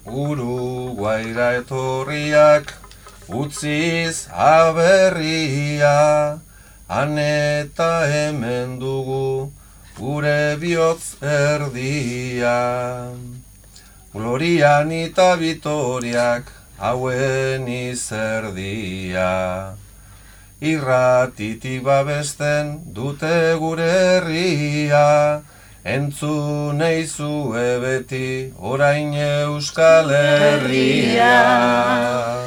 Uruguaira etorriak utziz aberria, han eta hemen dugu gure bihotz erdia. Glorian eta Vitoriak hauen izerdia, irratitik babesten dute gure herria, entzun eizue beti orain Euskal Herria.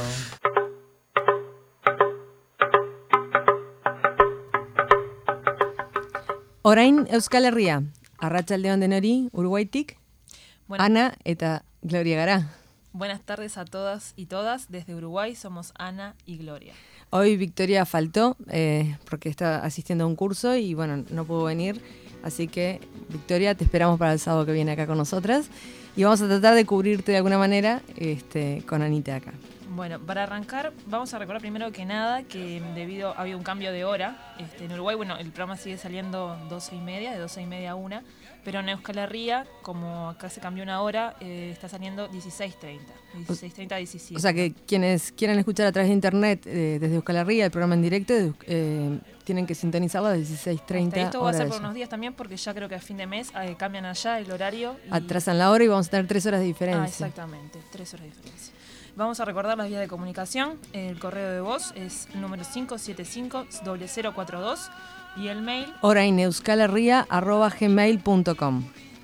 Orain Euskal Herria, arratsaldeon denori, Uruguaitik, Ana eta Gloria gara. Buenas tardes a todas y todas. Desde Uruguay somos Ana y Gloria. Hoy Victoria faltó porque está asistiendo a un curso y bueno, no pudo venir. Así que Victoria, te esperamos para el sábado que viene acá con nosotras. Y vamos a tratar de cubrirte de alguna manera con Anita acá. Bueno, para arrancar vamos a recordar primero que nada que debido había un cambio de hora. En Uruguay, bueno, el programa sigue saliendo 12:30, de 12:30 a 1. Pero en Euskal Herria, como acá se cambió una hora, está saliendo 16:30 a 17. O sea que quienes quieran escuchar a través de internet desde Euskal Herria, el programa en directo, tienen que sintonizarlo a 16:30. Esto va a ser por unos días también porque ya creo que a fin de mes cambian allá el horario. Atrasan la hora y vamos a tener 3 horas de diferencia. Exactamente, 3 horas de diferencia. Vamos a recordar las vías de comunicación. El correo de voz es el número 575-0042 y el mail oraineuskalherria@gmail.com.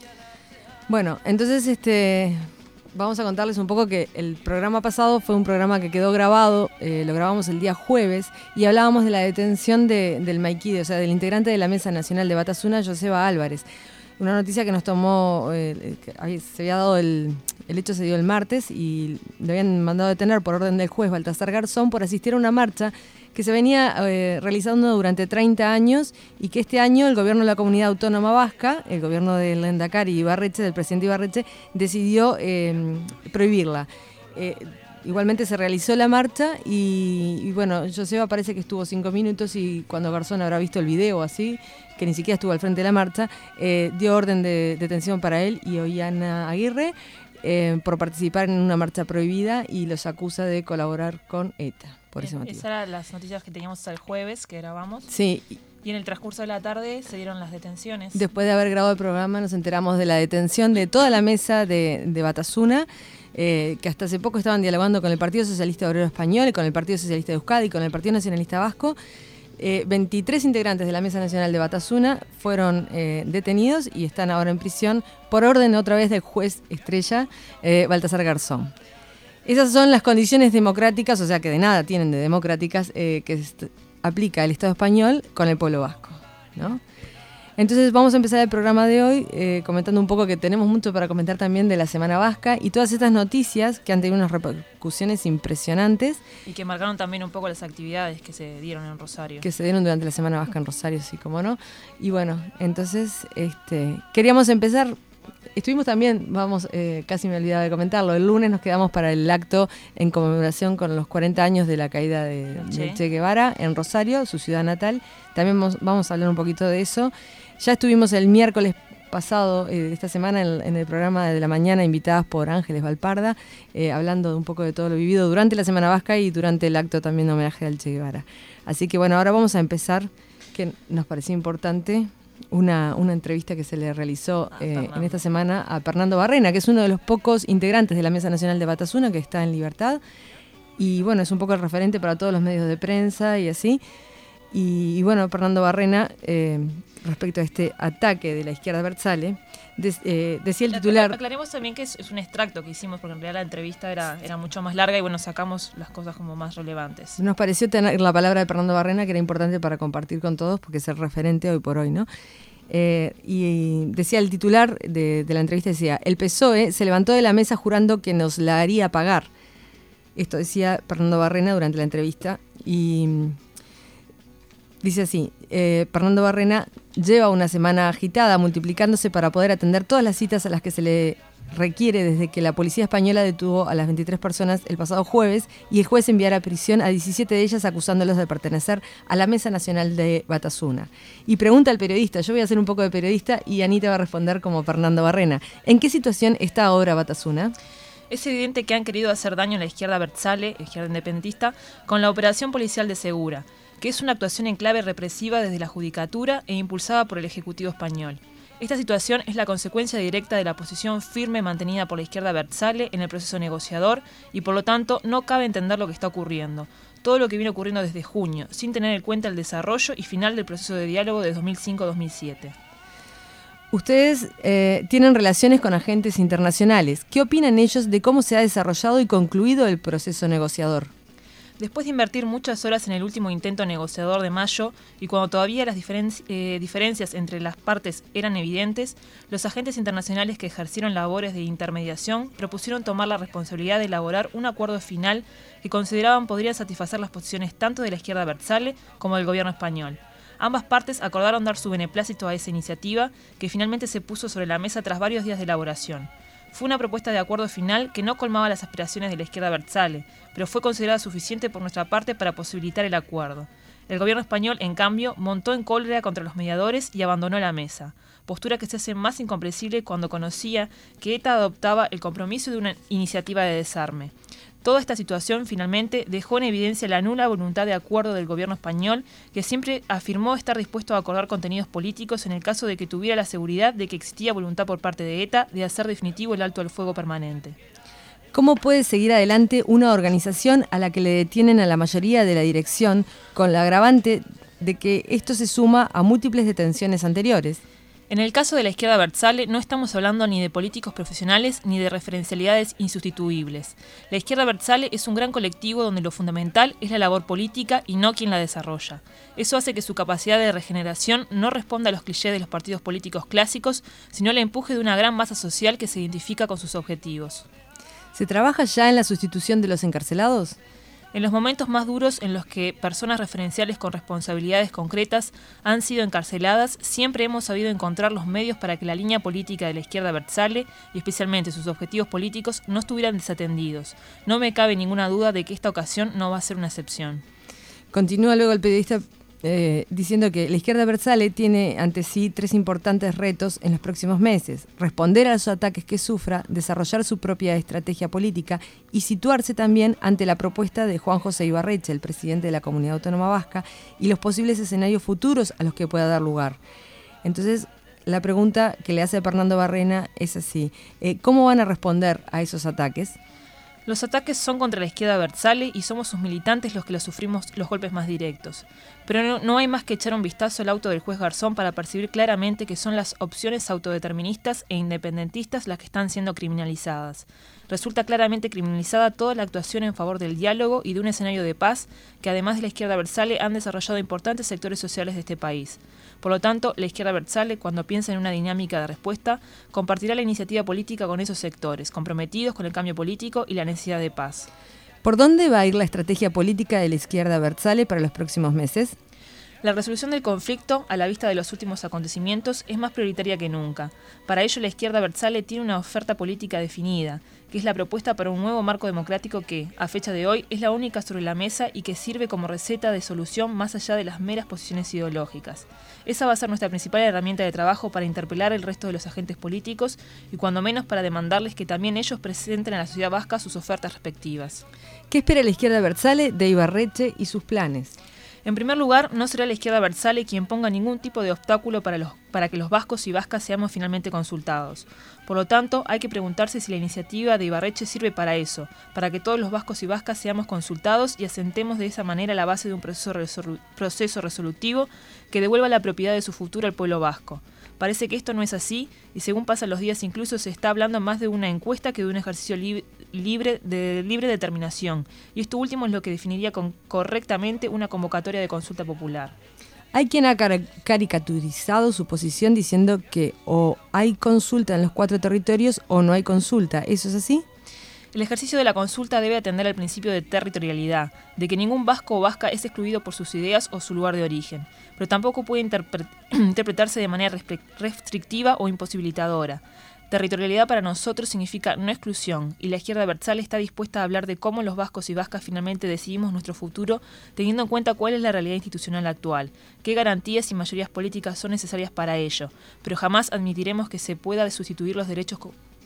Bueno, entonces vamos a contarles un poco que el programa pasado fue un programa que quedó grabado, lo grabamos el día jueves y hablábamos de la detención del Maikide, o sea, del integrante de la Mesa Nacional de Batasuna, Joseba Álvarez. Una noticia que nos tomó, se había dado el hecho se dio el martes y lo habían mandado a detener por orden del juez Baltasar Garzón por asistir a una marcha que se venía realizando durante 30 años y que este año el gobierno de la Comunidad Autónoma Vasca, el gobierno del Lehendakari Ibarretxe, del presidente Ibarretxe, decidió prohibirla. Igualmente se realizó la marcha y bueno, Joseba parece que estuvo 5 minutos y cuando Garzón habrá visto el video así, que ni siquiera estuvo al frente de la marcha, dio orden de detención para él y Ollana Aguirre por participar en una marcha prohibida y los acusa de colaborar con ETA. Por ese motivo. Esas eran las noticias que teníamos hasta el jueves que grabamos. Sí. Y en el transcurso de la tarde se dieron las detenciones. Después de haber grabado el programa nos enteramos de la detención de toda la mesa de Batasuna, que hasta hace poco estaban dialogando con el Partido Socialista Obrero Español, con el Partido Socialista de Euskadi, con el Partido Nacionalista Vasco. 23 integrantes de la Mesa Nacional de Batasuna fueron detenidos y están ahora en prisión por orden otra vez del juez estrella Baltasar Garzón. Esas son las condiciones democráticas, o sea que de nada tienen de democráticas, que aplica el Estado español con el pueblo vasco, ¿no? Entonces vamos a empezar el programa de hoy comentando un poco que tenemos mucho para comentar también de la Semana Vasca y todas estas noticias que han tenido unas repercusiones impresionantes. Y que marcaron también un poco las actividades que se dieron en Rosario. Que se dieron durante la Semana Vasca en Rosario, sí, como no. Y bueno, entonces queríamos empezar. Estuvimos también, casi me olvidaba de comentarlo, el lunes nos quedamos para el acto en conmemoración con los 40 años de la caída de Che Guevara en Rosario, su ciudad natal. También vamos a hablar un poquito de eso. Ya estuvimos el miércoles pasado de esta semana en el programa de la mañana invitadas por Ángeles Valparda, hablando un poco de todo lo vivido durante la Semana Vasca y durante el acto también de homenaje al Che Guevara. Así que bueno, ahora vamos a empezar, que nos pareció importante, una entrevista que se le realizó en esta semana a Fernando Barrena, que es uno de los pocos integrantes de la Mesa Nacional de Batasuna que está en libertad. Y bueno, es un poco el referente para todos los medios de prensa y así. Y bueno, Fernando Barrena, respecto a este ataque de la izquierda Bertzale, decía el titular... Aclaremos también que es un extracto que hicimos, porque en realidad la entrevista era mucho más larga y bueno, sacamos las cosas como más relevantes. Nos pareció tener la palabra de Fernando Barrena, que era importante para compartir con todos, porque es el referente hoy por hoy, ¿no? Y decía el titular de la entrevista, decía: el PSOE se levantó de la mesa jurando que nos la haría pagar. Esto decía Fernando Barrena durante la entrevista y... Dice así, Fernando Barrena lleva una semana agitada, multiplicándose para poder atender todas las citas a las que se le requiere desde que la policía española detuvo a las 23 personas el pasado jueves y el juez enviara a prisión a 17 de ellas acusándolos de pertenecer a la Mesa Nacional de Batasuna. Y pregunta al periodista, yo voy a hacer un poco de periodista y Anita va a responder como Fernando Barrena, ¿en qué situación está ahora Batasuna? Es evidente que han querido hacer daño a la izquierda abertzale, izquierda independentista, con la operación policial de Segura, que es una actuación en clave represiva desde la judicatura e impulsada por el Ejecutivo español. Esta situación es la consecuencia directa de la posición firme mantenida por la izquierda abertzale en el proceso negociador y por lo tanto no cabe entender lo que está ocurriendo, todo lo que viene ocurriendo desde junio, sin tener en cuenta el desarrollo y final del proceso de diálogo de 2005-2007. Ustedes tienen relaciones con agentes internacionales. ¿Qué opinan ellos de cómo se ha desarrollado y concluido el proceso negociador? Después de invertir muchas horas en el último intento negociador de mayo y cuando todavía las diferencias entre las partes eran evidentes, los agentes internacionales que ejercieron labores de intermediación propusieron tomar la responsabilidad de elaborar un acuerdo final que consideraban podría satisfacer las posiciones tanto de la izquierda abertzale como del gobierno español. Ambas partes acordaron dar su beneplácito a esa iniciativa, que finalmente se puso sobre la mesa tras varios días de elaboración. Fue una propuesta de acuerdo final que no colmaba las aspiraciones de la izquierda abertzale, pero fue considerada suficiente por nuestra parte para posibilitar el acuerdo. El gobierno español, en cambio, montó en cólera contra los mediadores y abandonó la mesa, postura que se hace más incomprensible cuando conocía que ETA adoptaba el compromiso de una iniciativa de desarme. Toda esta situación finalmente dejó en evidencia la nula voluntad de acuerdo del gobierno español, que siempre afirmó estar dispuesto a acordar contenidos políticos en el caso de que tuviera la seguridad de que existía voluntad por parte de ETA de hacer definitivo el alto al fuego permanente. ¿Cómo puede seguir adelante una organización a la que le detienen a la mayoría de la dirección con la agravante de que esto se suma a múltiples detenciones anteriores? En el caso de la izquierda abertzale no estamos hablando ni de políticos profesionales ni de referencialidades insustituibles. La izquierda abertzale es un gran colectivo donde lo fundamental es la labor política y no quien la desarrolla. Eso hace que su capacidad de regeneración no responda a los clichés de los partidos políticos clásicos, sino al empuje de una gran masa social que se identifica con sus objetivos. ¿Se trabaja ya en la sustitución de los encarcelados? En los momentos más duros en los que personas referenciales con responsabilidades concretas han sido encarceladas, siempre hemos sabido encontrar los medios para que la línea política de la izquierda abertzale, y especialmente sus objetivos políticos, no estuvieran desatendidos. No me cabe ninguna duda de que esta ocasión no va a ser una excepción. Continúa luego el periodista diciendo que la izquierda abertzale tiene ante sí 3 importantes retos en los próximos meses: responder a los ataques que sufra, desarrollar su propia estrategia política y situarse también ante la propuesta de Juan José Ibarretxe, el presidente de la Comunidad Autónoma Vasca, y los posibles escenarios futuros a los que pueda dar lugar. Entonces, la pregunta que le hace Fernando Barrena es así: ¿cómo van a responder a esos ataques? Los ataques son contra la izquierda abertzale y somos sus militantes los que los sufrimos los golpes más directos. Pero no hay más que echar un vistazo al auto del juez Garzón para percibir claramente que son las opciones autodeterministas e independentistas las que están siendo criminalizadas. Resulta claramente criminalizada toda la actuación en favor del diálogo y de un escenario de paz que, además de la izquierda abertzale, han desarrollado importantes sectores sociales de este país. Por lo tanto, la izquierda abertzale, cuando piensa en una dinámica de respuesta, compartirá la iniciativa política con esos sectores, comprometidos con el cambio político y la necesidad de paz. ¿Por dónde va a ir la estrategia política de la izquierda abertzale para los próximos meses? La resolución del conflicto, a la vista de los últimos acontecimientos, es más prioritaria que nunca. Para ello, la izquierda abertzale tiene una oferta política definida, que es la propuesta para un nuevo marco democrático que, a fecha de hoy, es la única sobre la mesa y que sirve como receta de solución más allá de las meras posiciones ideológicas. Esa va a ser nuestra principal herramienta de trabajo para interpelar al resto de los agentes políticos y cuando menos para demandarles que también ellos presenten a la sociedad vasca sus ofertas respectivas. ¿Qué espera la izquierda abertzale de Ibarretxe y sus planes? En primer lugar, no será la izquierda abertzale quien ponga ningún tipo de obstáculo para que los vascos y vascas seamos finalmente consultados. Por lo tanto, hay que preguntarse si la iniciativa de Ibarretxe sirve para eso, para que todos los vascos y vascas seamos consultados y asentemos de esa manera la base de un proceso resolutivo que devuelva la propiedad de su futuro al pueblo vasco. Parece que esto no es así y según pasan los días incluso se está hablando más de una encuesta que de un ejercicio libre determinación. Y esto último es lo que definiría correctamente una convocatoria de consulta popular. Hay quien ha caricaturizado su posición diciendo que o hay consulta en los 4 territorios o no hay consulta. ¿Eso es así? El ejercicio de la consulta debe atender al principio de territorialidad, de que ningún vasco o vasca es excluido por sus ideas o su lugar de origen, pero tampoco puede interpretarse de manera restrictiva o imposibilitadora. Territorialidad para nosotros significa no exclusión, y la izquierda abertzale está dispuesta a hablar de cómo los vascos y vascas finalmente decidimos nuestro futuro, teniendo en cuenta cuál es la realidad institucional actual, qué garantías y mayorías políticas son necesarias para ello, pero jamás admitiremos que se pueda sustituir los derechos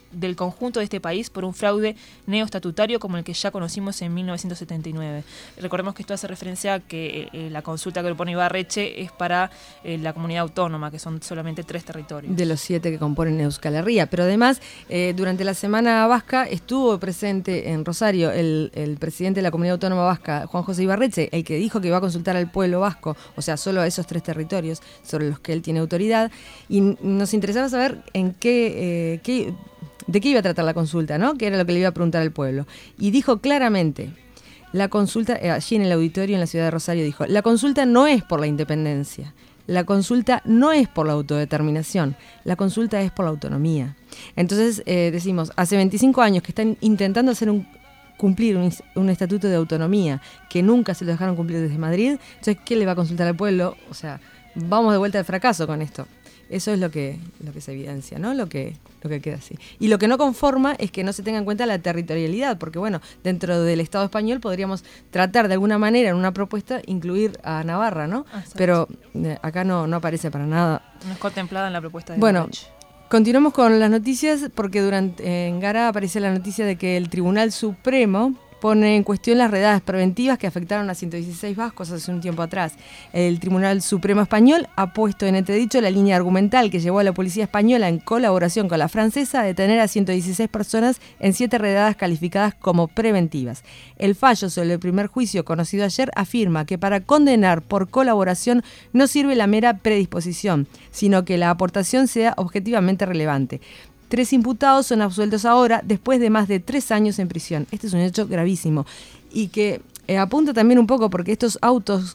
del conjunto de este país por un fraude neoestatutario como el que ya conocimos en 1979. Recordemos que esto hace referencia a que la consulta que propone Ibarretxe es para la comunidad autónoma, que son solamente 3 territorios. De los 7 que componen Euskal Herria. Pero además, durante la Semana Vasca estuvo presente en Rosario el presidente de la comunidad autónoma vasca, Juan José Ibarretxe, el que dijo que iba a consultar al pueblo vasco, o sea, solo a esos 3 territorios sobre los que él tiene autoridad. Y nos interesaba saber en de qué iba a tratar la consulta, ¿no? Que era lo que le iba a preguntar al pueblo. Y dijo claramente, la consulta, allí en el auditorio en la ciudad de Rosario, dijo, la consulta no es por la independencia, la consulta no es por la autodeterminación, la consulta es por la autonomía. Entonces, decimos, hace 25 años que están intentando cumplir un estatuto de autonomía que nunca se lo dejaron cumplir desde Madrid, entonces, ¿qué le va a consultar al pueblo? O sea, vamos de vuelta al fracaso con esto. Eso es lo que se evidencia, ¿no? Lo que queda así. Y lo que no conforma es que no se tenga en cuenta la territorialidad, porque bueno, dentro del Estado español podríamos tratar de alguna manera en una propuesta incluir a Navarra, ¿no? Exacto. Pero acá no aparece para nada. No es contemplada en la propuesta de Bueno, Ibarretxe. Continuamos con las noticias porque en Gara aparece la noticia de que el Tribunal Supremo pone en cuestión las redadas preventivas que afectaron a 116 vascos hace un tiempo atrás. El Tribunal Supremo Español ha puesto en entredicho la línea argumental que llevó a la policía española en colaboración con la francesa a detener a 116 personas en 7 redadas calificadas como preventivas. El fallo sobre el primer juicio conocido ayer afirma que para condenar por colaboración no sirve la mera predisposición, sino que la aportación sea objetivamente relevante. 3 imputados son absueltos ahora después de más de 3 años en prisión. Este es un hecho gravísimo y que apunta también un poco porque estos autos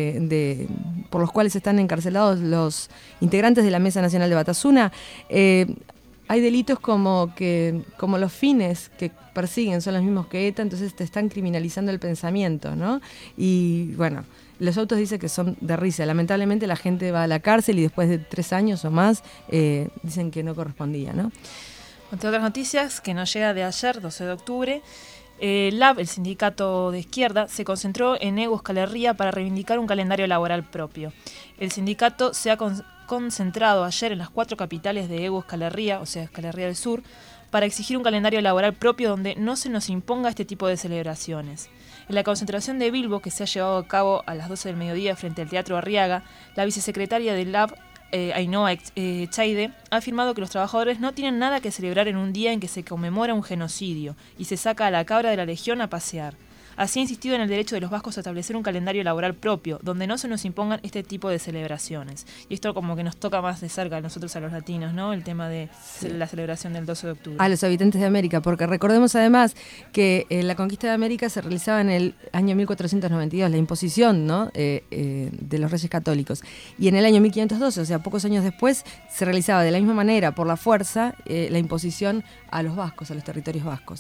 por los cuales están encarcelados los integrantes de la Mesa Nacional de Batasuna, hay delitos como los fines que persiguen son los mismos que ETA, entonces te están criminalizando el pensamiento, ¿no? Y bueno, los autos dicen que son de risa. Lamentablemente la gente va a la cárcel y después de 3 años o más dicen que no correspondía, ¿no? Entre otras noticias que nos llega de ayer, 12 de octubre, LAB, el sindicato de izquierda, se concentró en Euskal Herria para reivindicar un calendario laboral propio. El sindicato se ha concentrado ayer en las 4 capitales de Euskal Herria, o sea, Euskal Herria del Sur, para exigir un calendario laboral propio donde no se nos imponga este tipo de celebraciones. En la concentración de Bilbo, que se ha llevado a cabo a las 12 del mediodía frente al Teatro Arriaga, la vicesecretaria del LAB, Ainhoa Echaide, ha afirmado que los trabajadores no tienen nada que celebrar en un día en que se conmemora un genocidio y se saca a la cabra de la Legión a pasear. Así ha insistido en el derecho de los vascos a establecer un calendario laboral propio, donde no se nos impongan este tipo de celebraciones. Y esto como que nos toca más de cerca a nosotros, a los latinos, ¿no? El tema de la celebración del 12 de octubre. A los habitantes de América, porque recordemos además que la conquista de América se realizaba en el año 1492, la imposición, ¿no? De los reyes católicos. Y en el año 1512, o sea, pocos años después, se realizaba de la misma manera, por la fuerza, la imposición a los vascos, a los territorios vascos.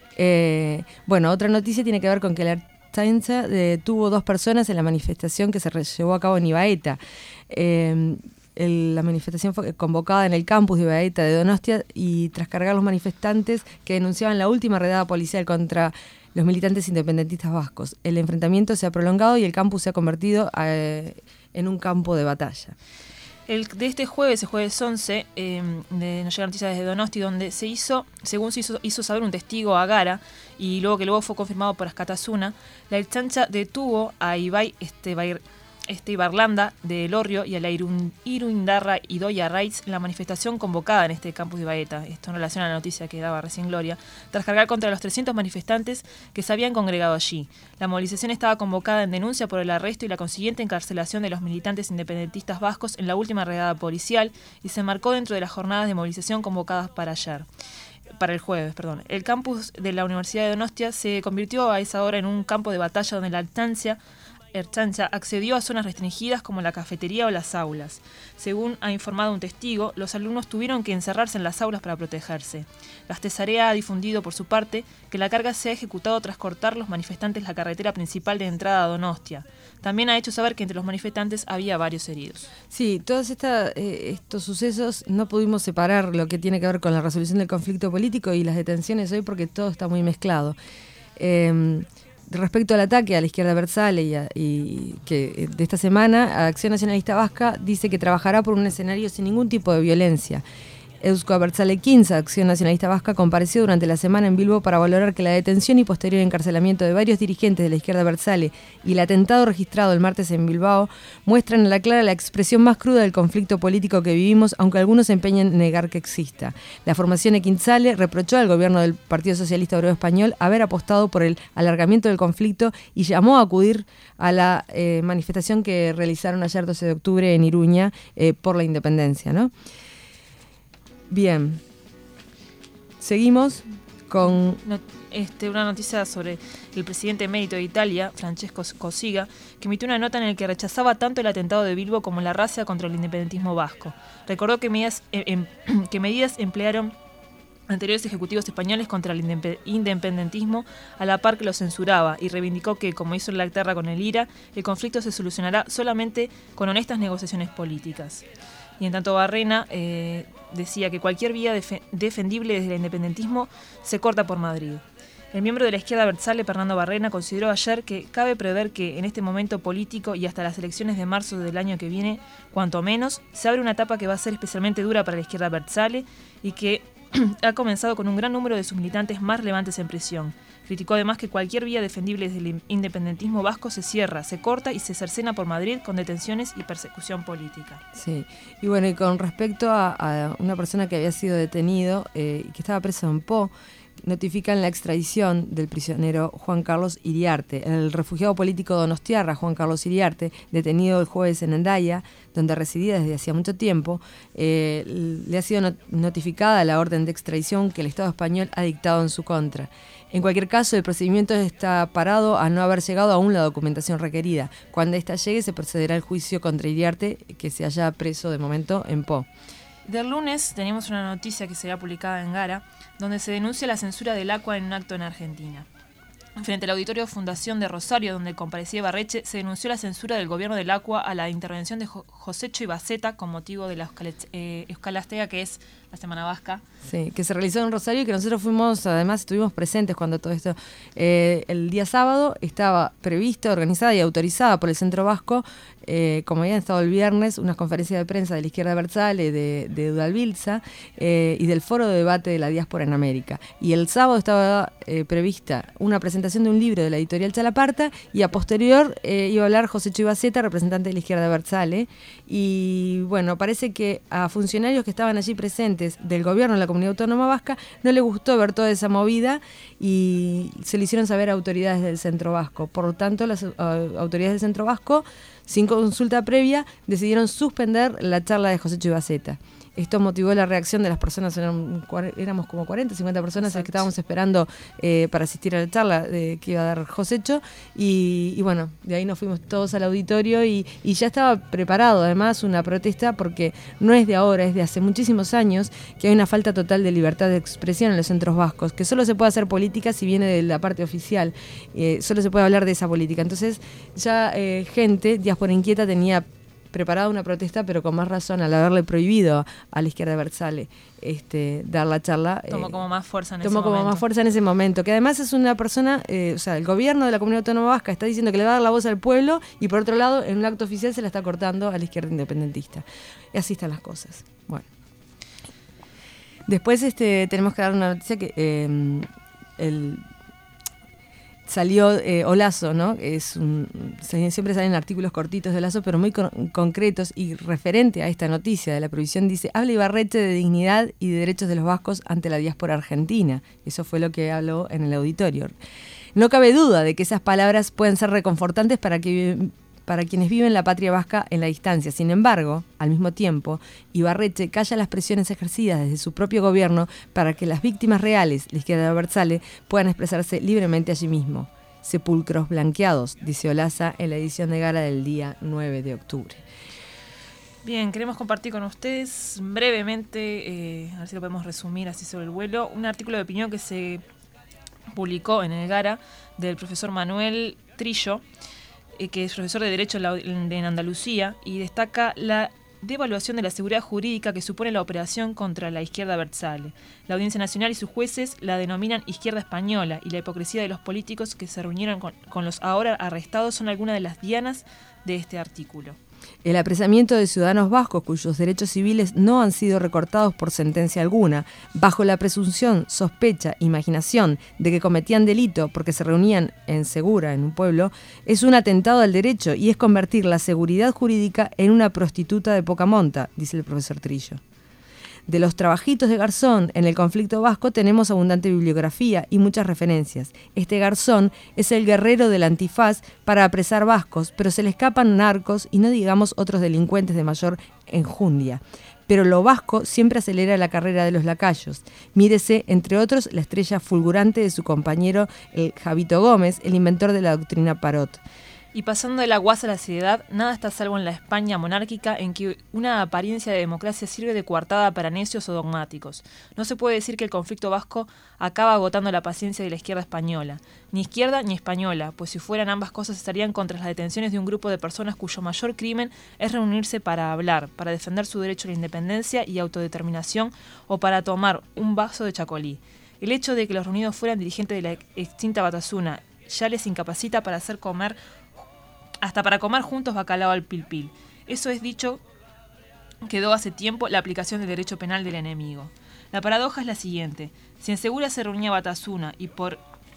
Bueno, otra noticia tiene que ver con que la Ertzaintza detuvo 2 personas en la manifestación que se llevó a cabo en Ibaeta. La manifestación fue convocada en el campus de Ibaeta de Donostia y tras cargar los manifestantes que denunciaban la última redada policial contra los militantes independentistas vascos. El enfrentamiento se ha prolongado y el campus se ha convertido en un campo de batalla. De este jueves, el jueves 11, nos llega noticias desde Donosti, donde según se hizo saber un testigo a Gara, y luego fue confirmado por Askatasuna, la Ertzaintza detuvo a Ibai Ibarlanda de Elorrio y a la Iruindarra Idoia Raiz en la manifestación convocada en este campus de Ibaeta. Esto en relación a la noticia que daba recién Gloria, tras cargar contra los 300 manifestantes que se habían congregado allí. La movilización estaba convocada en denuncia por el arresto y la consiguiente encarcelación de los militantes independentistas vascos en la última redada policial y se marcó dentro de las jornadas de movilización convocadas para el jueves. El campus de la Universidad de Donostia se convirtió a esa hora en un campo de batalla donde la Ertzaintza accedió a zonas restringidas como la cafetería o las aulas. Según ha informado un testigo, los alumnos tuvieron que encerrarse en las aulas para protegerse. La Astesarea ha difundido por su parte que la carga se ha ejecutado tras cortar los manifestantes la carretera principal de entrada a Donostia. También ha hecho saber que entre los manifestantes había varios heridos. Sí, todos estos sucesos no pudimos separar lo que tiene que ver con la resolución del conflicto político y las detenciones hoy porque todo está muy mezclado. Respecto al ataque a la izquierda Bertzale y que de esta semana, Acción Nacionalista Vasca dice que trabajará por un escenario sin ningún tipo de violencia. Eusko Abertzale 15, Acción Nacionalista Vasca, compareció durante la semana en Bilbo para valorar que la detención y posterior encarcelamiento de varios dirigentes de la izquierda abertzale y el atentado registrado el martes en Bilbao muestran a la clara la expresión más cruda del conflicto político que vivimos, aunque algunos se empeñen en negar que exista. La formación Ekintzale reprochó al gobierno del Partido Socialista Obrero Español haber apostado por el alargamiento del conflicto y llamó a acudir a la manifestación que realizaron ayer 12 de octubre en Iruña por la independencia, ¿no? Bien, seguimos con... Una noticia sobre el presidente emérito de Italia, Francesco Cossiga, que emitió una nota en la que rechazaba tanto el atentado de Bilbo como la racia contra el independentismo vasco. Recordó que medidas emplearon anteriores ejecutivos españoles contra el independentismo a la par que lo censuraba, y reivindicó que, como hizo Inglaterra con el IRA, el conflicto se solucionará solamente con honestas negociaciones políticas. Y en tanto Barrena decía que cualquier vía defendible desde el independentismo se corta por Madrid. El miembro de la izquierda abertzale, Fernando Barrena, consideró ayer que cabe prever que en este momento político y hasta las elecciones de marzo del año que viene, cuanto menos, se abre una etapa que va a ser especialmente dura para la izquierda abertzale y que ha comenzado con un gran número de sus militantes más relevantes en prisión. Criticó además que cualquier vía defendible desde el independentismo vasco se cierra, se corta y se cercena por Madrid con detenciones y persecución política. Sí, y bueno, y con respecto a una persona que había sido detenido y que estaba preso en Po, notifican la extradición del prisionero Juan Carlos Iriarte, el refugiado político donostiarra Juan Carlos Iriarte, detenido el jueves en Hendaya, donde residía desde hacía mucho tiempo. Le ha sido notificada la orden de extradición que el Estado español ha dictado en su contra. En cualquier caso, el procedimiento está parado a no haber llegado aún la documentación requerida. Cuando ésta llegue, se procederá al juicio contra Iriarte, que se halla preso de momento en Po. Del lunes tenemos una noticia que será publicada en Gara, donde se denuncia la censura del agua en un acto en Argentina. Frente al auditorio Fundación de Rosario, donde comparecía Ibarretxe, se denunció la censura del gobierno del agua a la intervención de Josécho Ibazeta con motivo de la Euskalastea, que es la Semana Vasca. Sí, que se realizó en Rosario y que nosotros fuimos, además estuvimos presentes cuando todo esto, el día sábado estaba prevista, organizada y autorizada por el Centro Vasco, como habían estado el viernes, unas conferencias de prensa de la izquierda abertzale, de Udalbiltza y del Foro de Debate de la Diáspora en América. Y el sábado estaba prevista una presentación de un libro de la editorial Chalaparta y a posterior iba a hablar Josécho Ibazeta, representante de la izquierda abertzale. Y bueno, parece que a funcionarios que estaban allí presentes del gobierno de la Comunidad Autónoma Vasca no le gustó ver toda esa movida y se le hicieron saber a autoridades del Centro Vasco. Por lo tanto, las autoridades del Centro Vasco, sin consulta previa, decidieron suspender la charla de Josécho Ibazeta. Esto motivó la reacción de las personas, éramos como 40, 50 personas las que estábamos esperando para asistir a la charla que iba a dar Josécho, y bueno, de ahí nos fuimos todos al auditorio y ya estaba preparado además una protesta, porque no es de ahora, es de hace muchísimos años que hay una falta total de libertad de expresión en los centros vascos, que solo se puede hacer política si viene de la parte oficial, solo se puede hablar de esa política. Entonces ya gente, Diáspora Inquieta, tenía preparada una protesta, pero con más razón al haberle prohibido a la izquierda abertzale dar la charla. Tomó como más fuerza en ese momento. Que además es una persona, o sea, el gobierno de la Comunidad Autónoma Vasca está diciendo que le va a dar la voz al pueblo y por otro lado, en un acto oficial se la está cortando a la izquierda independentista. Y así están las cosas. Bueno. Después tenemos que dar una noticia que salió Olazo, ¿no? Siempre salen artículos cortitos de Olazo, pero muy concretos, y referente a esta noticia de la prohibición, dice: habla Ibarretxe de dignidad y de derechos de los vascos ante la diáspora argentina. Eso fue lo que habló en el auditorio. No cabe duda de que esas palabras pueden ser reconfortantes para quienes viven la patria vasca en la distancia. Sin embargo, al mismo tiempo, Ibarretxe calla las presiones ejercidas desde su propio gobierno para que las víctimas reales, la izquierda abertzale, puedan expresarse libremente allí mismo. Sepulcros blanqueados, dice Olaza en la edición de Gara del día 9 de octubre. Bien, queremos compartir con ustedes brevemente, a ver si lo podemos resumir así sobre el vuelo, un artículo de opinión que se publicó en el Gara del profesor Manuel Trillo, que es profesor de Derecho en Andalucía, y destaca la devaluación de la seguridad jurídica que supone la operación contra la izquierda abertzale. La Audiencia Nacional y sus jueces la denominan izquierda española, y la hipocresía de los políticos que se reunieron con los ahora arrestados son algunas de las dianas de este artículo. El apresamiento de ciudadanos vascos cuyos derechos civiles no han sido recortados por sentencia alguna, bajo la presunción, sospecha, imaginación de que cometían delito porque se reunían en Segura, en un pueblo, es un atentado al derecho y es convertir la seguridad jurídica en una prostituta de poca monta, dice el profesor Trillo. De los trabajitos de Garzón en el conflicto vasco tenemos abundante bibliografía y muchas referencias. Este Garzón es el guerrero del antifaz para apresar vascos, pero se le escapan narcos y no digamos otros delincuentes de mayor enjundia. Pero lo vasco siempre acelera la carrera de los lacayos. Mírese, entre otros, la estrella fulgurante de su compañero el Javito Gómez, el inventor de la doctrina Parot. Y pasando de la guasa a la seriedad, nada está a salvo en la España monárquica en que una apariencia de democracia sirve de coartada para necios o dogmáticos. No se puede decir que el conflicto vasco acaba agotando la paciencia de la izquierda española. Ni izquierda ni española, pues si fueran ambas cosas estarían contra las detenciones de un grupo de personas cuyo mayor crimen es reunirse para hablar, para defender su derecho a la independencia y autodeterminación o para tomar un vaso de chacolí. El hecho de que los reunidos fueran dirigentes de la extinta Batasuna ya les incapacita para hacer comer hasta para comer juntos bacalao al pilpil. Eso es dicho, quedó hace tiempo la aplicación del derecho penal del enemigo. La paradoja es la siguiente. Si en Segura se reunía Batasuna y por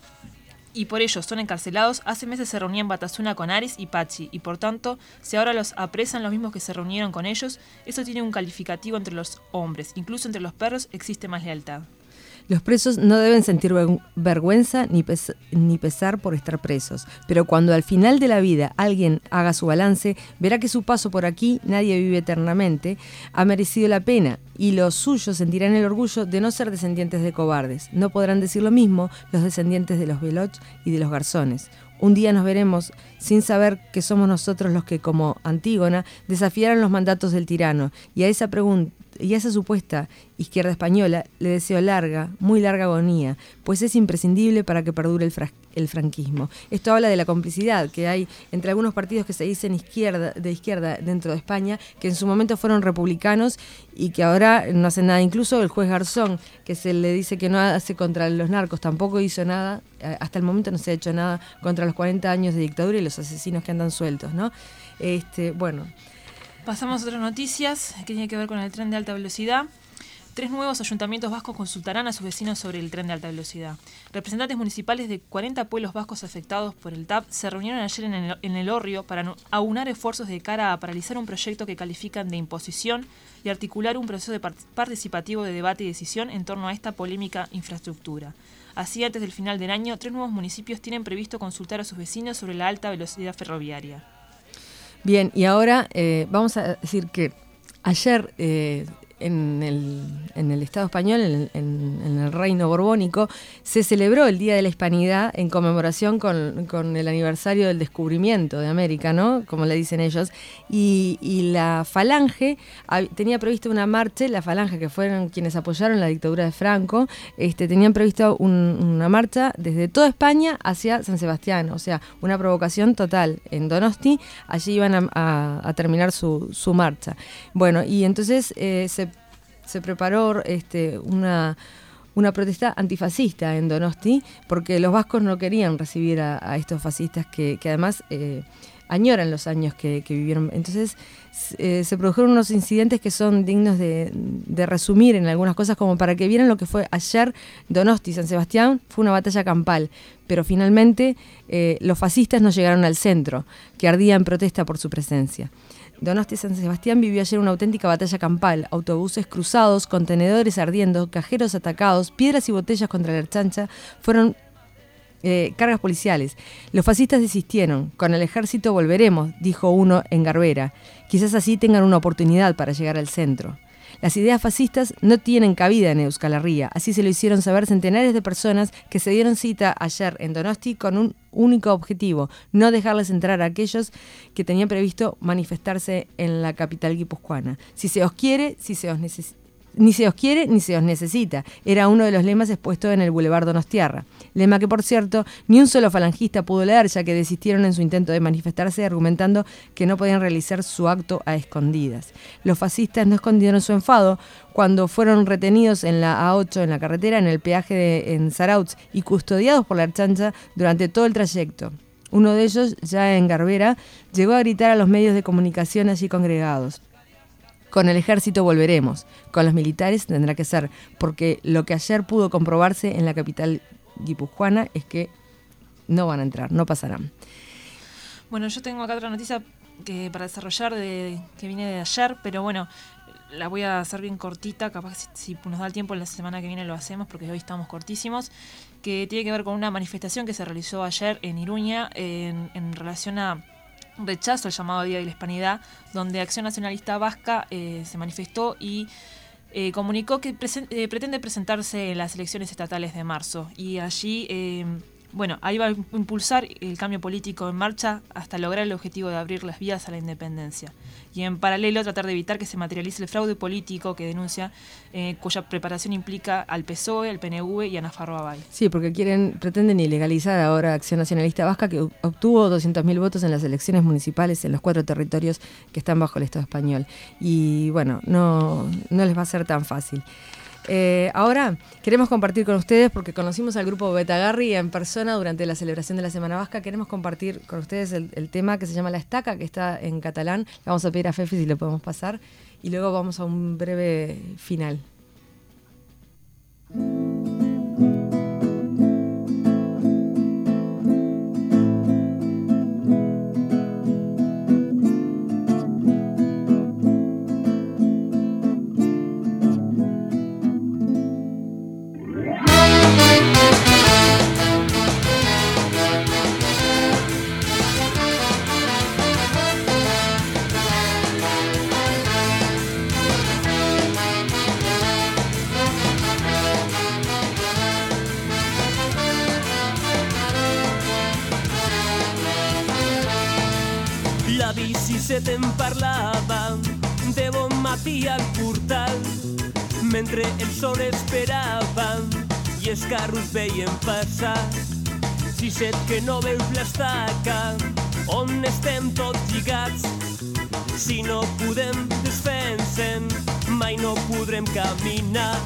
ellos son encarcelados, hace meses se reunían Batasuna con Aris y Pachi, y por tanto, si ahora los apresan los mismos que se reunieron con ellos, eso tiene un calificativo entre los hombres. Incluso entre los perros existe más lealtad. Los presos no deben sentir vergüenza ni pesar por estar presos, pero cuando al final de la vida alguien haga su balance, verá que su paso por aquí, nadie vive eternamente, ha merecido la pena, y los suyos sentirán el orgullo de no ser descendientes de cobardes. No podrán decir lo mismo los descendientes de los Veloch y de los Garzones. Un día nos veremos sin saber que somos nosotros los que, como Antígona, desafiaron los mandatos del tirano, y a esa supuesta izquierda española le deseo larga, muy larga agonía, pues es imprescindible para que perdure el franquismo. Esto habla de la complicidad que hay entre algunos partidos que se dicen de izquierda dentro de España, que en su momento fueron republicanos y que ahora no hacen nada. Incluso el juez Garzón, que se le dice que no hace contra los narcos, tampoco hizo nada. Hasta el momento no se ha hecho nada contra los 40 años de dictadura y los asesinos que andan sueltos, ¿no? Bueno. Pasamos a otras noticias que tienen que ver con el tren de alta velocidad. 3 nuevos ayuntamientos vascos consultarán a sus vecinos sobre el tren de alta velocidad. Representantes municipales de 40 pueblos vascos afectados por el TAP se reunieron ayer en el Orrio para aunar esfuerzos de cara a paralizar un proyecto que califican de imposición y articular un proceso participativo de debate y decisión en torno a esta polémica infraestructura. Así, antes del final del año, 3 nuevos municipios tienen previsto consultar a sus vecinos sobre la alta velocidad ferroviaria. Bien, y ahora vamos a decir que ayer en el Estado español, en el Reino Borbónico, se celebró el Día de la Hispanidad en conmemoración con el aniversario del descubrimiento de América, ¿no? Como le dicen ellos. Y la Falange tenía previsto una marcha, la Falange, que fueron quienes apoyaron la dictadura de Franco, tenían previsto una marcha desde toda España hacia San Sebastián, o sea, una provocación total en Donosti. Allí iban a terminar su marcha. Bueno, y entonces se preparó una protesta antifascista en Donosti, porque los vascos no querían recibir a estos fascistas que además añoran los años que vivieron. Entonces se produjeron unos incidentes que son dignos de resumir en algunas cosas, como para que vieran lo que fue ayer Donosti y San Sebastián. Fue una batalla campal, pero finalmente los fascistas no llegaron al centro, que ardía en protesta por su presencia. Donosti San Sebastián vivió ayer una auténtica batalla campal, autobuses cruzados, contenedores ardiendo, cajeros atacados, piedras y botellas contra la chancha, fueron cargas policiales. Los fascistas desistieron. Con el ejército volveremos, dijo uno en Garbera. Quizás así tengan una oportunidad para llegar al centro. Las ideas fascistas no tienen cabida en Euskal Herria. Así se lo hicieron saber centenares de personas que se dieron cita ayer en Donosti con un único objetivo: no dejarles entrar a aquellos que tenían previsto manifestarse en la capital guipuzcoana. Si se os quiere, ni se os quiere ni se os necesita, era uno de los lemas expuestos en el Boulevard Donostiarra. Lema que, por cierto, ni un solo falangista pudo leer, ya que desistieron en su intento de manifestarse argumentando que no podían realizar su acto a escondidas. Los fascistas no escondieron su enfado cuando fueron retenidos en la A8 en la carretera, en el peaje en Zarautz, y custodiados por la Archancha durante todo el trayecto. Uno de ellos, ya en Garbera, llegó a gritar a los medios de comunicación allí congregados: con el ejército volveremos, con los militares tendrá que ser, porque lo que ayer pudo comprobarse en la capital guipuzcoana es que no van a entrar, no pasarán. Bueno, yo tengo acá otra noticia para desarrollar que viene de ayer, pero bueno, la voy a hacer bien cortita, capaz si nos da el tiempo la semana que viene lo hacemos porque hoy estamos cortísimos, que tiene que ver con una manifestación que se realizó ayer en Iruña en relación a rechazo al llamado Día de la Hispanidad, donde Acción Nacionalista Vasca se manifestó y comunicó que pretende presentarse en las elecciones estatales de marzo, y allí ahí va a impulsar el cambio político en marcha hasta lograr el objetivo de abrir las vías a la independencia. Y en paralelo tratar de evitar que se materialice el fraude político que denuncia, cuya preparación implica al PSOE, al PNV y a Nafarroa Bay. Sí, porque pretenden ilegalizar ahora Acción Nacionalista Vasca, que obtuvo 200.000 votos en las elecciones municipales en los 4 territorios que están bajo el Estado español. Y bueno, no les va a ser tan fácil. Ahora queremos compartir con ustedes, porque conocimos al grupo Betagarri en persona durante la celebración de la Semana Vasca, queremos compartir con ustedes el tema que se llama La Estaca, que está en catalán. Le vamos a pedir a Fefi si le podemos pasar y luego vamos a un breve final. Se te'n parlava de bon matí al portal, mentre el sol esperava i els carros veien passar. Si set que no veus l'estaca, on estem tots lligats. Si no podem desfer-se'n, mai no podrem caminar.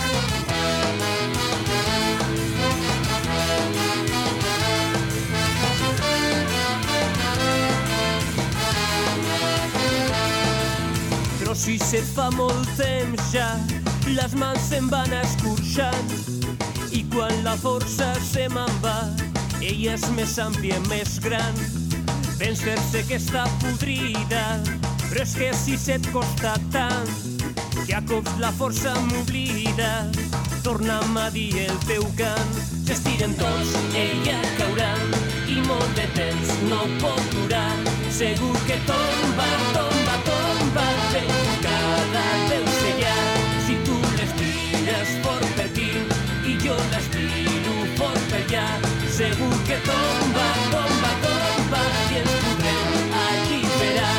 Però si se't fa molt temps ja, les mans se'n van escorxant, i quan la força se me'n va, ella és més àmplia i més gran. Vens fer-se que està podrida, però és que si se't costa tant, que a cops la força m'oblida, torna'm a dir el teu cant. S'estiren tots, ella caurà, i molt de temps no pot durar. Segur que tomba, tomba, tomba, ben tocada deu ser ja. Si tu l'estires fort per aquí i jo l'estiro fort per allà, segur que tomba, tomba, tomba, i ens podrem alliberar.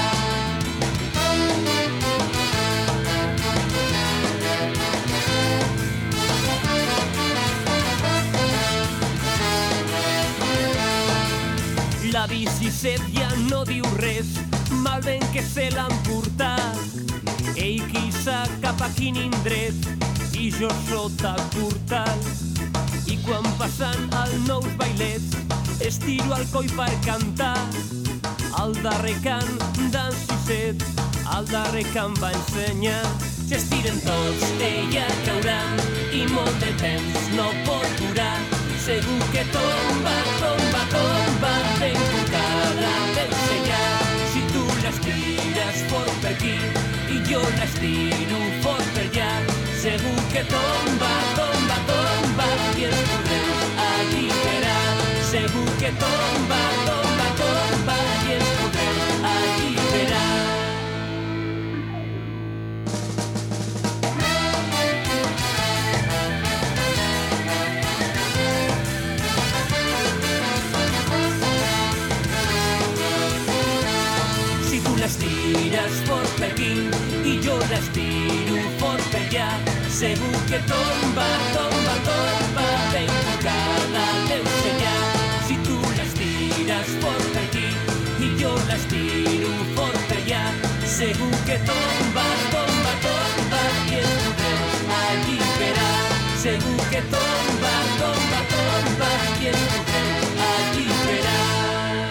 La bici set ja no diu res, mal ben que se l'han portat. Ell quissa cap a quin indret i jo sota el portal. I quan passen els nous bailets estiro el coll per cantar. Al darrer cant d'en Sisset, al darrer cant va ensenyar. S'estiren tots, ella caurà i molt de temps no pot durar. Segur que tomba, tomba, tomba, ben tocada deu ser ja. Si tu l'estires fort per aquí i jo l'estiro fort per allà, segur que tomba, tomba, tomba, i ens podrem alliberar. Segur que tomba, tomba, tomba, i ens podrem alliberar. L'estires fort per aquí i jo l'estiro fort per allà, segur que tomba, tomba, tomba, ben tocada deu ser ja. Si tu l'estires fort per aquí i jo l'estiro fort per allà, segur que tomba, tomba, tomba, i ens podrem alliberar. Segur que tomba, tomba, tomba, i ens podrem alliberar.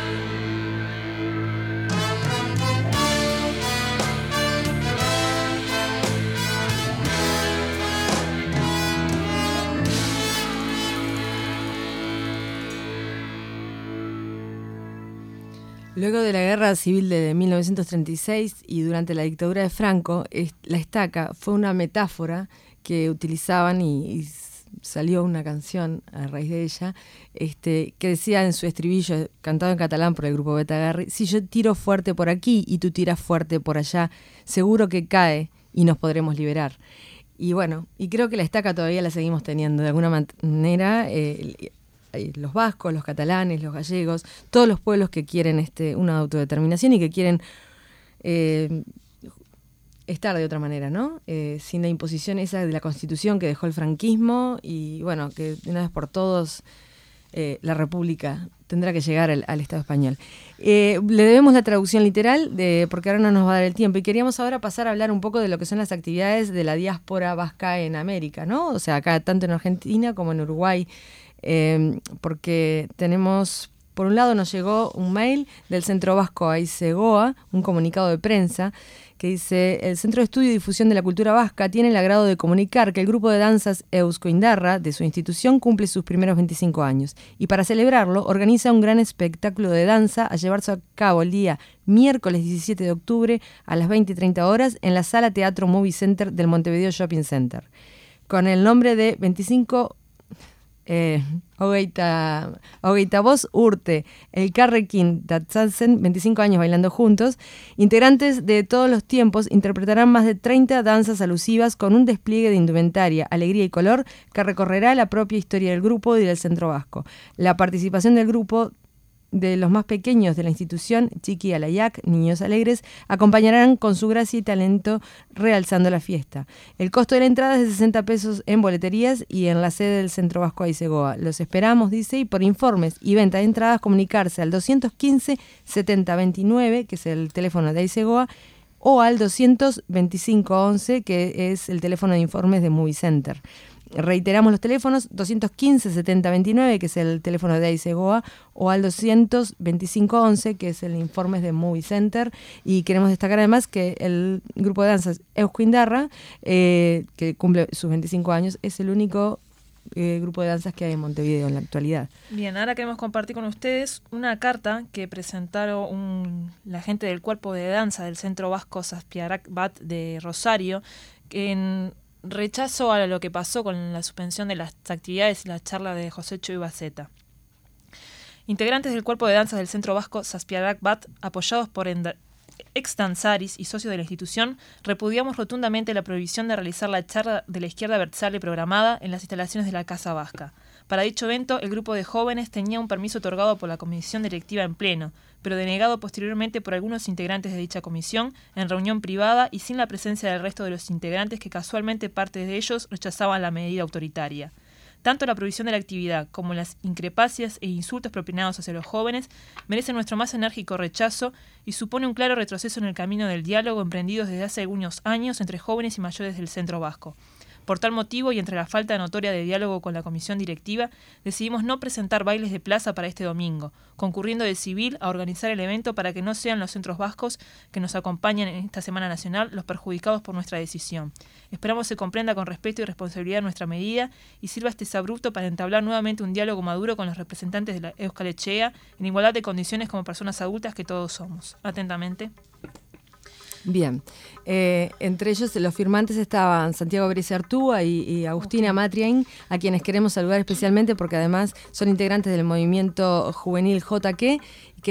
Luego de la Guerra Civil de 1936 y durante la dictadura de Franco, la estaca fue una metáfora que utilizaban y salió una canción a raíz de ella, que decía en su estribillo, cantado en catalán por el grupo Beta Garri: si yo tiro fuerte por aquí y tú tiras fuerte por allá, seguro que cae y nos podremos liberar. Y bueno, y creo que la estaca todavía la seguimos teniendo de alguna manera. Los vascos, los catalanes, los gallegos, todos los pueblos que quieren una autodeterminación y que quieren estar de otra manera, ¿no? Sin la imposición esa de la Constitución que dejó el franquismo y, bueno, que de una vez por todos la República tendrá que llegar al Estado español. Le debemos la traducción literal porque ahora no nos va a dar el tiempo y queríamos ahora pasar a hablar un poco de lo que son las actividades de la diáspora vasca en América, ¿no? O sea, acá tanto en Argentina como en Uruguay, porque tenemos, por un lado nos llegó un mail del Centro Vasco Aisegoa, un comunicado de prensa que dice: el Centro de Estudio y Difusión de la Cultura Vasca tiene el agrado de comunicar que el grupo de danzas Euskoindarra de su institución cumple sus primeros 25 años y para celebrarlo organiza un gran espectáculo de danza a llevarse a cabo el día miércoles 17 de octubre a las 20:30 horas en la Sala Teatro Movie Center del Montevideo Shopping Center, con el nombre de 25 Hogeita Voz Urte, el Carrequín Datsansen, 25 años bailando juntos. Integrantes de todos los tiempos interpretarán más de 30 danzas alusivas con un despliegue de indumentaria, alegría y color que recorrerá la propia historia del grupo y del Centro Vasco. La participación del grupo de los más pequeños de la institución, Chiqui Alayac, Niños Alegres, acompañarán con su gracia y talento realzando la fiesta. El costo de la entrada es de 60 pesos en boleterías y en la sede del Centro Vasco Aisegoa. Los esperamos, dice, y por informes y venta de entradas comunicarse al 215-7029, que es el teléfono de Aisegoa, o al 225-11, que es el teléfono de informes de Movie Center. Reiteramos los teléfonos: 215-7029, que es el teléfono de Aisegoa, o al 225-11, que es el informes de Movie Center. Y queremos destacar además que el grupo de danzas Euskoindarra, que cumple sus 25 años, es el único grupo de danzas que hay en Montevideo en la actualidad. Bien, ahora queremos compartir con ustedes una carta que presentaron la gente del cuerpo de danza del Centro Vasco Zazpiarak Bat de Rosario, en rechazo a lo que pasó con la suspensión de las actividades y la charla de José Chuy Baceta. Integrantes del cuerpo de danzas del Centro Vasco Zazpiarak Bat, apoyados por ex-danzaris y socios de la institución, repudiamos rotundamente la prohibición de realizar la charla de la izquierda Bertzale programada en las instalaciones de la Casa Vasca. Para dicho evento, el grupo de jóvenes tenía un permiso otorgado por la comisión directiva en pleno, pero denegado posteriormente por algunos integrantes de dicha comisión en reunión privada y sin la presencia del resto de los integrantes, que casualmente parte de ellos rechazaban la medida autoritaria. Tanto la prohibición de la actividad como las increpancias e insultos propinados hacia los jóvenes merecen nuestro más enérgico rechazo y supone un claro retroceso en el camino del diálogo emprendido desde hace algunos años entre jóvenes y mayores del Centro Vasco. Por tal motivo, y entre la falta notoria de diálogo con la comisión directiva, decidimos no presentar bailes de plaza para este domingo, concurriendo de civil a organizar el evento para que no sean los centros vascos que nos acompañan en esta Semana Nacional los perjudicados por nuestra decisión. Esperamos se comprenda con respeto y responsabilidad nuestra medida y sirva este exabrupto para entablar nuevamente un diálogo maduro con los representantes de la Euskal Etxea en igualdad de condiciones como personas adultas que todos somos. Atentamente. Bien, entre ellos los firmantes estaban Santiago Brescia Artúa y Agustina Matriain, a quienes queremos saludar especialmente porque además son integrantes del movimiento juvenil JQ,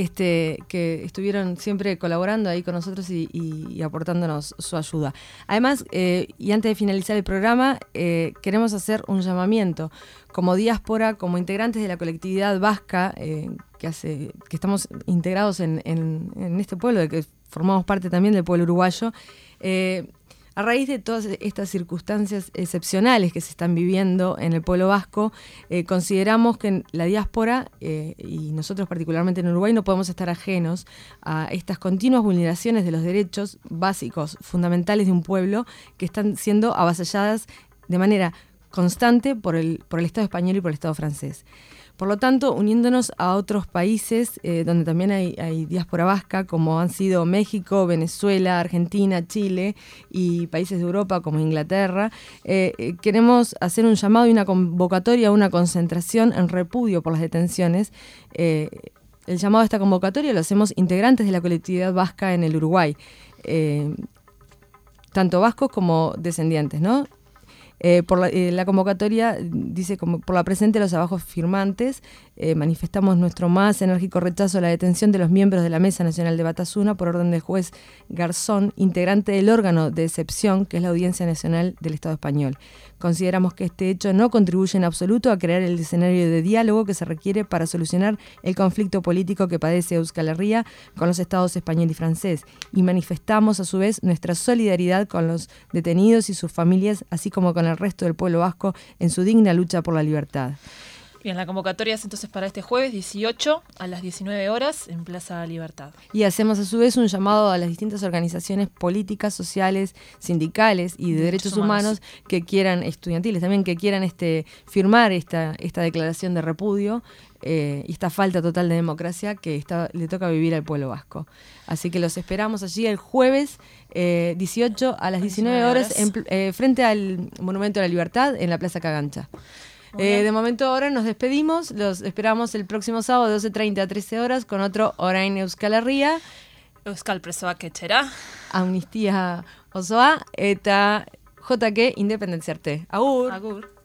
que estuvieron siempre colaborando ahí con nosotros y aportándonos su ayuda. Además, y antes de finalizar el programa, queremos hacer un llamamiento como diáspora, como integrantes de la colectividad vasca, que estamos integrados en este pueblo, de que formamos parte también del pueblo uruguayo. A raíz de todas estas circunstancias excepcionales que se están viviendo en el pueblo vasco, consideramos que la diáspora, y nosotros particularmente en Uruguay, no podemos estar ajenos a estas continuas vulneraciones de los derechos básicos, fundamentales de un pueblo, que están siendo avasalladas de manera constante por el Estado español y por el Estado francés. Por lo tanto, uniéndonos a otros países donde también hay diáspora vasca, como han sido México, Venezuela, Argentina, Chile y países de Europa como Inglaterra, queremos hacer un llamado y una convocatoria, una concentración en repudio por las detenciones el llamado a esta convocatoria lo hacemos integrantes de la colectividad vasca en el Uruguay, tanto vascos como descendientes, ¿no? Por la convocatoria dice, como por la presente los abajo firmantes, manifestamos nuestro más enérgico rechazo a la detención de los miembros de la Mesa Nacional de Batasuna por orden del juez Garzón, integrante del órgano de excepción que es la Audiencia Nacional del Estado Español. Consideramos que este hecho no contribuye en absoluto a crear el escenario de diálogo que se requiere para solucionar el conflicto político que padece Euskal Herria con los estados español y francés, y manifestamos a su vez nuestra solidaridad con los detenidos y sus familias, así como con el resto del pueblo vasco en su digna lucha por la libertad. Bien, la convocatoria es entonces para este jueves 18 a las 19 horas en Plaza Libertad. Y hacemos a su vez un llamado a las distintas organizaciones políticas, sociales, sindicales y de derechos humanos que quieran, estudiantiles también, que quieran firmar esta declaración de repudio y esta falta total de democracia que le toca vivir al pueblo vasco. Así que los esperamos allí el jueves 18 a las 19 horas frente al Monumento a la Libertad en la Plaza Cagancha. De momento ahora nos despedimos, los esperamos el próximo sábado de 12:30 a 13 horas con otro Orain Euskal Herria. Euskal presoak etxera. Amnistia osoa eta JK Independentziarte. Agur! Agur!